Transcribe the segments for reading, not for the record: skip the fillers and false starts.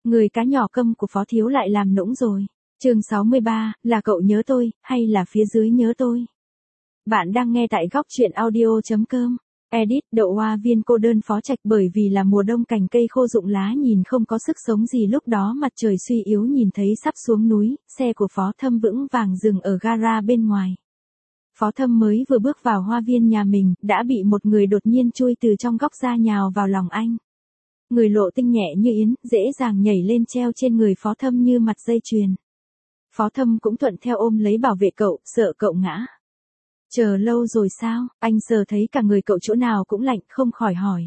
Người cá nhỏ câm của Phó Thiếu lại làm nũng rồi. Chương 63, là cậu nhớ tôi, hay là phía dưới nhớ tôi? Bạn đang nghe tại góc truyện audio.com. Edit, đậu hoa viên cô đơn Phó Trạch. Bởi vì là mùa đông cành cây khô rụng lá nhìn không có sức sống gì, lúc đó mặt trời suy yếu nhìn thấy sắp xuống núi, xe của Phó Thâm vững vàng dừng ở gara bên ngoài. Phó Thâm mới vừa bước vào hoa viên nhà mình, đã bị một người đột nhiên chui từ trong góc ra nhào vào lòng anh. Người Lộ Tinh nhẹ như yến, dễ dàng nhảy lên treo trên người Phó Thâm như mặt dây chuyền. Phó Thâm cũng thuận theo ôm lấy bảo vệ cậu, sợ cậu ngã. Chờ lâu rồi sao? Anh sờ thấy cả người cậu chỗ nào cũng lạnh, không khỏi hỏi.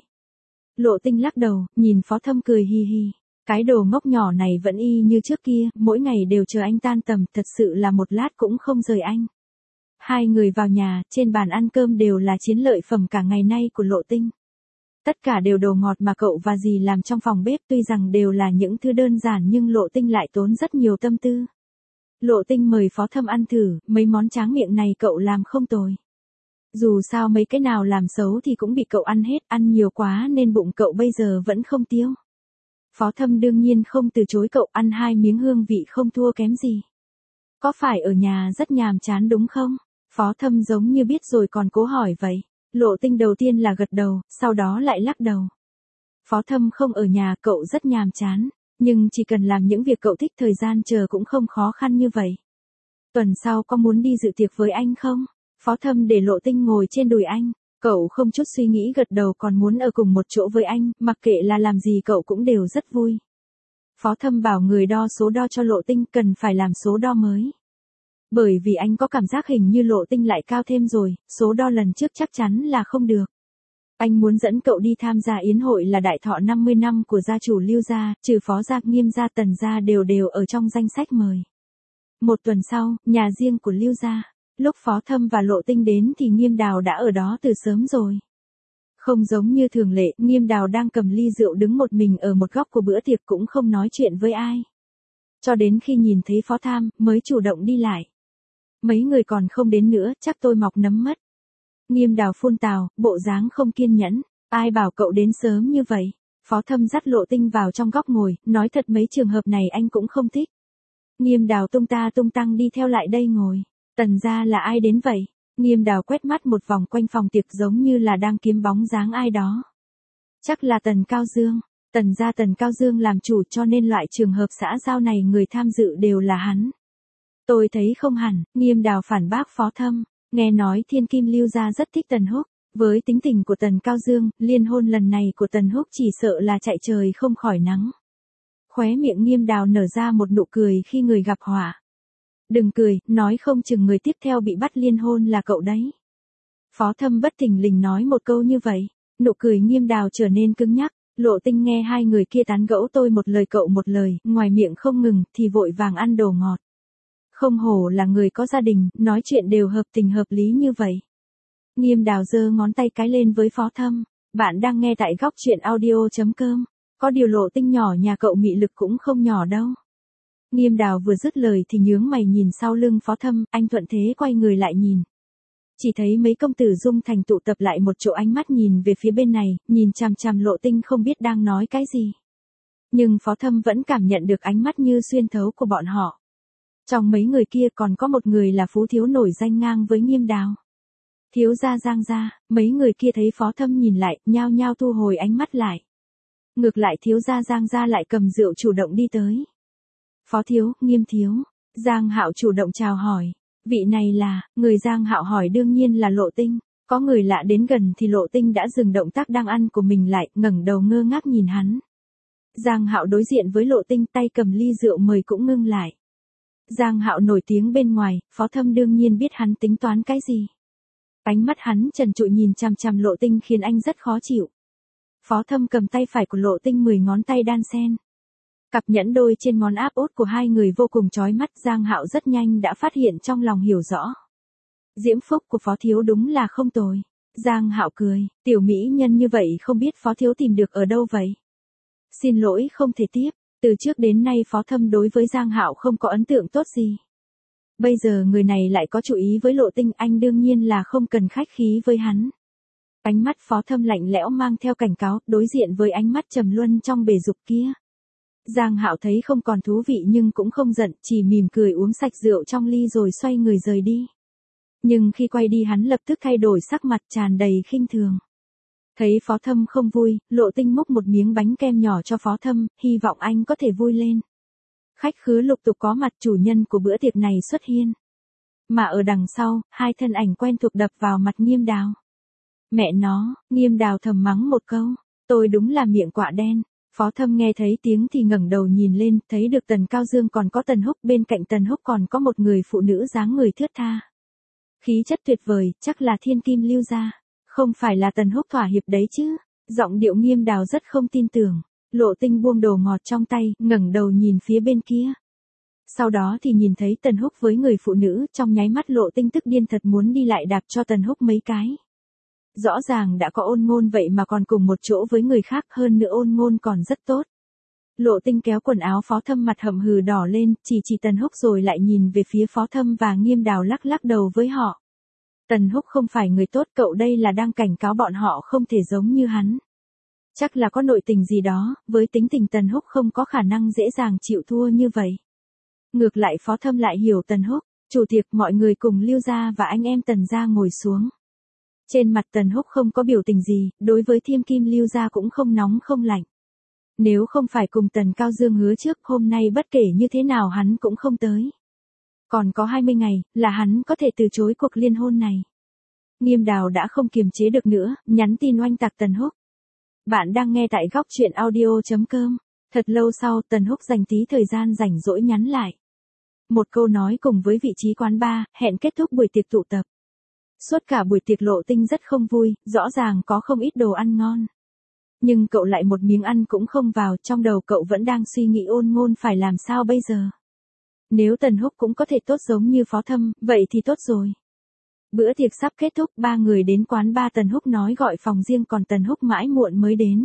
Lộ Tinh lắc đầu, nhìn Phó Thâm cười hi hi. Cái đồ ngốc nhỏ này vẫn y như trước kia, mỗi ngày đều chờ anh tan tầm, thật sự là một lát cũng không rời anh. Hai người vào nhà, trên bàn ăn cơm đều là chiến lợi phẩm cả ngày nay của Lộ Tinh. Tất cả đều đồ ngọt mà cậu và dì làm trong phòng bếp, tuy rằng đều là những thứ đơn giản nhưng Lộ Tinh lại tốn rất nhiều tâm tư. Lộ Tinh mời Phó Thâm ăn thử, mấy món tráng miệng này cậu làm không tồi. Dù sao mấy cái nào làm xấu thì cũng bị cậu ăn hết, ăn nhiều quá nên bụng cậu bây giờ vẫn không tiêu. Phó Thâm đương nhiên không từ chối cậu, ăn 2 miếng hương vị không thua kém gì. Có phải ở nhà rất nhàm chán đúng không? Phó Thâm giống như biết rồi còn cố hỏi vậy. Lộ Tinh đầu tiên là gật đầu, sau đó lại lắc đầu. Phó Thâm không ở nhà, cậu rất nhàm chán, nhưng chỉ cần làm những việc cậu thích, thời gian chờ cũng không khó khăn như vậy. Tuần sau có muốn đi dự tiệc với anh không? Phó Thâm để Lộ Tinh ngồi trên đùi anh, cậu không chút suy nghĩ gật đầu, còn muốn ở cùng một chỗ với anh, mặc kệ là làm gì cậu cũng đều rất vui. Phó Thâm bảo người đo số đo cho Lộ Tinh, cần phải làm số đo mới. Bởi vì anh có cảm giác hình như Lộ Tinh lại cao thêm rồi, số đo lần trước chắc chắn là không được. Anh muốn dẫn cậu đi tham gia yến hội là đại thọ 50 năm của gia chủ Lưu gia, trừ Phó gia, Nghiêm gia, Tần gia đều ở trong danh sách mời. Một tuần sau, nhà riêng của Lưu gia, lúc Phó Thâm và Lộ Tinh đến thì Nghiêm Đào đã ở đó từ sớm rồi. Không giống như thường lệ, Nghiêm Đào đang cầm ly rượu đứng một mình ở một góc của bữa tiệc, cũng không nói chuyện với ai. Cho đến khi nhìn thấy Phó Tham, mới chủ động đi lại. Mấy người còn không đến nữa, chắc tôi mọc nấm mất. Nghiêm Đào phun tào, bộ dáng không kiên nhẫn. Ai bảo cậu đến sớm như vậy? Phó Thâm dắt Lộ Tinh vào trong góc ngồi, nói thật mấy trường hợp này anh cũng không thích. Nghiêm Đào tung ta tung tăng đi theo lại đây ngồi. Tần gia là ai đến vậy? Nghiêm Đào quét mắt một vòng quanh phòng tiệc giống như là đang kiếm bóng dáng ai đó. Chắc là Tần Cao Dương. Tần gia Tần Cao Dương làm chủ, cho nên loại trường hợp xã giao này người tham dự đều là hắn. Tôi thấy không hẳn, Nghiêm Đào phản bác Phó Thâm. Nghe nói Thiên Kim Lưu gia rất thích Tần Húc, với tính tình của Tần Cao Dương, liên hôn lần này của Tần Húc chỉ sợ là chạy trời không khỏi nắng. Khóe miệng Nghiêm Đào nở ra một nụ cười khi người gặp họa. Đừng cười, nói không chừng người tiếp theo bị bắt liên hôn là cậu đấy. Phó Thâm bất thình lình nói một câu như vậy, nụ cười Nghiêm Đào trở nên cứng nhắc. Lộ Tinh nghe hai người kia tán gẫu tôi một lời cậu một lời, ngoài miệng không ngừng thì vội vàng ăn đồ ngọt. Không hổ là người có gia đình, nói chuyện đều hợp tình hợp lý như vậy. Nghiêm Đào giơ ngón tay cái lên với Phó Thâm. Bạn đang nghe tại góc truyện audio.com. Có điều Lộ Tinh nhỏ nhà cậu mị lực cũng không nhỏ đâu. Nghiêm Đào vừa dứt lời thì nhướng mày nhìn sau lưng Phó Thâm, anh thuận thế quay người lại nhìn. Chỉ thấy mấy công tử Dung Thành tụ tập lại một chỗ, ánh mắt nhìn về phía bên này, nhìn chằm chằm Lộ Tinh không biết đang nói cái gì. Nhưng Phó Thâm vẫn cảm nhận được ánh mắt như xuyên thấu của bọn họ. Trong mấy người kia còn có một người là Phú Thiếu nổi danh ngang với Nghiêm Đào. Thiếu gia Giang gia. Mấy người kia thấy Phó Thâm nhìn lại, nhao nhao thu hồi ánh mắt lại. Ngược lại thiếu gia Giang gia lại cầm rượu chủ động đi tới. Phó Thiếu, Nghiêm Thiếu. Giang Hạo chủ động chào hỏi. Vị này là, người Giang Hạo hỏi đương nhiên là Lộ Tinh. Có người lạ đến gần thì Lộ Tinh đã dừng động tác đang ăn của mình lại, ngẩng đầu ngơ ngác nhìn hắn. Giang Hạo đối diện với Lộ Tinh, tay cầm ly rượu mời cũng ngưng lại. Giang Hạo nổi tiếng bên ngoài, Phó Thâm đương nhiên biết hắn tính toán cái gì. Ánh mắt hắn trần trụi nhìn chằm chằm Lộ Tinh khiến anh rất khó chịu. Phó Thâm cầm tay phải của Lộ Tinh 10 ngón tay đan xen. Cặp nhẫn đôi trên ngón áp út của hai người vô cùng chói mắt, Giang Hạo rất nhanh đã phát hiện, trong lòng hiểu rõ. Diễm phúc của Phó Thiếu đúng là không tồi. Giang Hạo cười, tiểu mỹ nhân như vậy không biết Phó Thiếu tìm được ở đâu vậy? Xin lỗi không thể tiếp. Từ trước đến nay Phó Thâm đối với Giang Hạo không có ấn tượng tốt gì. Bây giờ người này lại có chú ý với Lộ Tinh, anh đương nhiên là không cần khách khí với hắn. Ánh mắt Phó Thâm lạnh lẽo mang theo cảnh cáo, đối diện với ánh mắt trầm luân trong bể dục kia. Giang Hạo thấy không còn thú vị nhưng cũng không giận, chỉ mỉm cười uống sạch rượu trong ly rồi xoay người rời đi. Nhưng khi quay đi hắn lập tức thay đổi sắc mặt tràn đầy khinh thường. Thấy Phó Thâm không vui, Lộ Tinh múc một miếng bánh kem nhỏ cho Phó Thâm, hy vọng anh có thể vui lên. Khách khứa lục tục có mặt, chủ nhân của bữa tiệc này xuất hiện. Mà ở đằng sau, hai thân ảnh quen thuộc đập vào mặt Nghiêm Đào. Mẹ nó, Nghiêm Đào thầm mắng một câu, tôi đúng là miệng quạ đen. Phó Thâm nghe thấy tiếng thì ngẩng đầu nhìn lên, thấy được Tần Cao Dương còn có Tần Húc, bên cạnh Tần Húc còn có một người phụ nữ dáng người thướt tha. Khí chất tuyệt vời, chắc là thiên kim lưu gia. Không phải là Tần Húc thỏa hiệp đấy chứ. Giọng điệu Nghiêm Đào rất không tin tưởng. Lộ Tinh buông đồ ngọt trong tay, ngẩng đầu nhìn phía bên kia. Sau đó thì nhìn thấy Tần Húc với người phụ nữ, trong nháy mắt Lộ Tinh tức điên thật muốn đi lại đạp cho Tần Húc mấy cái. Rõ ràng đã có Ôn Ngôn vậy mà còn cùng một chỗ với người khác, hơn nữa Ôn Ngôn còn rất tốt. Lộ Tinh kéo quần áo Phó Thâm, mặt hậm hừ đỏ lên, chỉ Tần Húc rồi lại nhìn về phía Phó Thâm và Nghiêm Đào, lắc lắc đầu với họ. Tần Húc không phải người tốt, cậu đây là đang cảnh cáo bọn họ không thể giống như hắn. Chắc là có nội tình gì đó, với tính tình Tần Húc không có khả năng dễ dàng chịu thua như vậy. Ngược lại Phó Thâm lại hiểu Tần Húc, chủ tiệc mọi người cùng Lưu gia và anh em Tần gia ngồi xuống. Trên mặt Tần Húc không có biểu tình gì, đối với thiên kim Lưu gia cũng không nóng không lạnh. Nếu không phải cùng Tần Cao Dương hứa trước, hôm nay bất kể như thế nào hắn cũng không tới. Còn có 20 ngày, là hắn có thể từ chối cuộc liên hôn này. Nghiêm Đào đã không kiềm chế được nữa, nhắn tin oanh tạc Tần Húc. Bạn đang nghe tại góc truyện audio.com. Thật lâu sau Tần Húc dành tí thời gian rảnh rỗi nhắn lại. Một câu nói cùng với vị trí quán bar, hẹn kết thúc buổi tiệc tụ tập. Suốt cả buổi tiệc Lộ Tinh rất không vui, rõ ràng có không ít đồ ăn ngon. Nhưng cậu lại một miếng ăn cũng không vào, trong đầu cậu vẫn đang suy nghĩ Ôn Ngôn phải làm sao bây giờ. Nếu Tần Húc cũng có thể tốt giống như Phó Thâm, vậy thì tốt rồi. Bữa tiệc sắp kết thúc, ba người đến quán bar, Tần Húc nói gọi phòng riêng còn Tần Húc mãi muộn mới đến.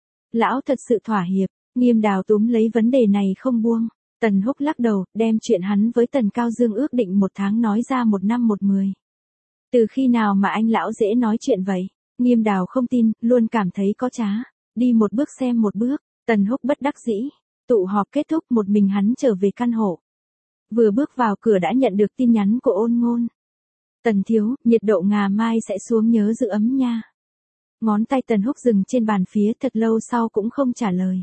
Lão thật sự thỏa hiệp, Nghiêm Đào túm lấy vấn đề này không buông. Tần Húc lắc đầu, đem chuyện hắn với Tần Cao Dương ước định 1 tháng nói ra 1 năm 1 10. Từ khi nào mà anh lão dễ nói chuyện vậy? Nghiêm Đào không tin, luôn cảm thấy có trá. Đi một bước xem một bước, Tần Húc bất đắc dĩ. Tụ họp kết thúc, một mình hắn trở về căn hộ. Vừa bước vào cửa đã nhận được tin nhắn của Ôn Ngôn. Tần thiếu, nhiệt độ ngày mai sẽ xuống, nhớ giữ ấm nha. Ngón tay Tần Húc dừng trên bàn phía, thật lâu sau cũng không trả lời.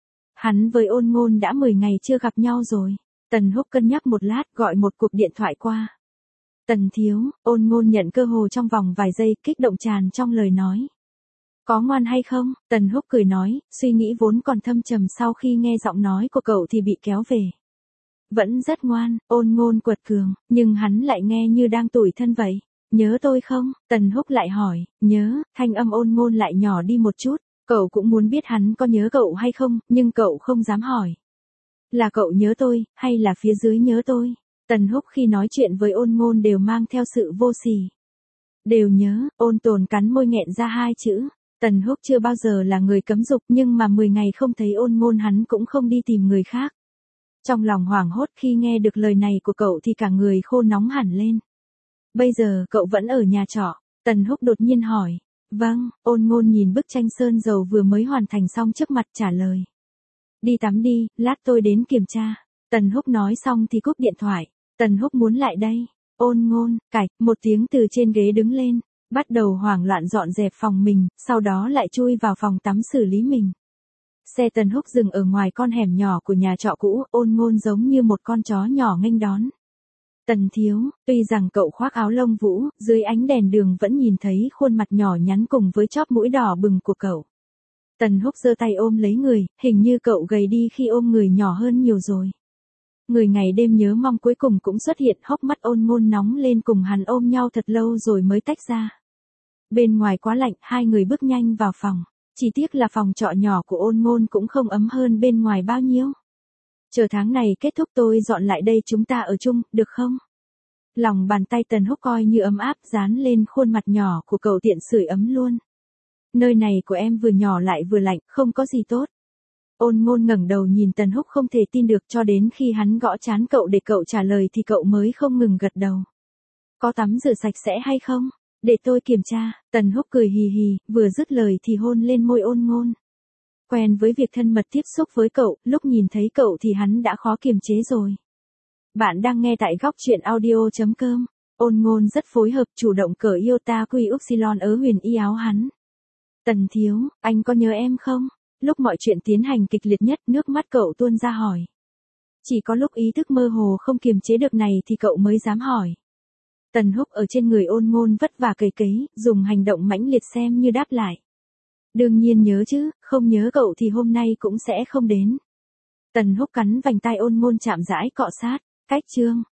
Hắn với Ôn Ngôn đã 10 ngày chưa gặp nhau rồi. Tần Húc cân nhắc một lát, gọi một cuộc điện thoại qua. Tần thiếu, Ôn Ngôn nhận cơ hồ trong vòng vài giây, kích động tràn trong lời nói. Có ngoan hay không? Tần Húc cười nói, suy nghĩ vốn còn thâm trầm sau khi nghe giọng nói của cậu thì bị kéo về. Vẫn rất ngoan, Ôn Ngôn quật cường, nhưng hắn lại nghe như đang tủi thân vậy. Nhớ tôi không? Tần Húc lại hỏi, nhớ, thanh âm Ôn Ngôn lại nhỏ đi một chút. Cậu cũng muốn biết hắn có nhớ cậu hay không, nhưng cậu không dám hỏi. Là cậu nhớ tôi, hay là phía dưới nhớ tôi? Tần Húc khi nói chuyện với Ôn Ngôn đều mang theo sự vô sỉ. Đều nhớ, Ôn Tồn cắn môi nghẹn ra 2 chữ. Tần Húc chưa bao giờ là người cấm dục, nhưng mà 10 ngày không thấy Ôn Ngôn hắn cũng không đi tìm người khác. Trong lòng hoảng hốt khi nghe được lời này của cậu thì cả người khô nóng hẳn lên. Bây giờ cậu vẫn ở nhà trọ? Tần Húc đột nhiên hỏi. Vâng, Ôn Ngôn nhìn bức tranh sơn dầu vừa mới hoàn thành xong trước mặt trả lời. Đi tắm đi, lát tôi đến kiểm tra. Tần Húc nói xong thì cúp điện thoại. Tần Húc muốn lại đây. Ôn Ngôn, cạch, một tiếng từ trên ghế đứng lên. Bắt đầu hoảng loạn dọn dẹp phòng mình, sau đó lại chui vào phòng tắm xử lý mình. Xe Tần Húc dừng ở ngoài con hẻm nhỏ của nhà trọ cũ, Ôn Ngôn giống như một con chó nhỏ nghênh đón. Tần thiếu, tuy rằng cậu khoác áo lông vũ, dưới ánh đèn đường vẫn nhìn thấy khuôn mặt nhỏ nhắn cùng với chóp mũi đỏ bừng của cậu. Tần Húc giơ tay ôm lấy người, hình như cậu gầy đi khi ôm người nhỏ hơn nhiều rồi. Người ngày đêm nhớ mong cuối cùng cũng xuất hiện, hốc mắt Ôn Ngôn nóng lên, cùng hắn ôm nhau thật lâu rồi mới tách ra. Bên ngoài quá lạnh, hai người bước nhanh vào phòng. Chỉ tiếc là phòng trọ nhỏ của Ôn Ngôn cũng không ấm hơn bên ngoài bao nhiêu. Chờ tháng này kết thúc tôi dọn lại đây, chúng ta ở chung, được không? Lòng bàn tay Tần Húc coi như ấm áp dán lên khuôn mặt nhỏ của cậu, tiện sưởi ấm luôn. Nơi này của em vừa nhỏ lại vừa lạnh, không có gì tốt. Ôn Ngôn ngẩng đầu nhìn Tần Húc không thể tin được, cho đến khi hắn gõ trán cậu để cậu trả lời thì cậu mới không ngừng gật đầu. Có tắm rửa sạch sẽ hay không? Để tôi kiểm tra. Tần Húc cười hì hì, vừa dứt lời thì hôn lên môi Ôn Ngôn. quen với việc thân mật tiếp xúc với cậu, lúc nhìn thấy cậu thì hắn đã khó kiềm chế rồi. Bạn đang nghe tại góc chuyện audio.com. Ôn Ngôn rất phối hợp, chủ động cởi iota quy upsilon ớ huyền y áo hắn. Tần thiếu, anh có nhớ em không? Lúc mọi chuyện tiến hành kịch liệt nhất, nước mắt cậu tuôn ra hỏi. Chỉ có lúc ý thức mơ hồ không kiềm chế được này thì cậu mới dám hỏi. Tần Húc ở trên người Ôn Ngôn vất vả cầy cấy, dùng hành động mãnh liệt xem như đáp lại. Đương nhiên nhớ chứ, không nhớ cậu thì hôm nay cũng sẽ không đến. Tần Húc cắn vành tai Ôn Ngôn chạm rãi cọ sát, cách chương.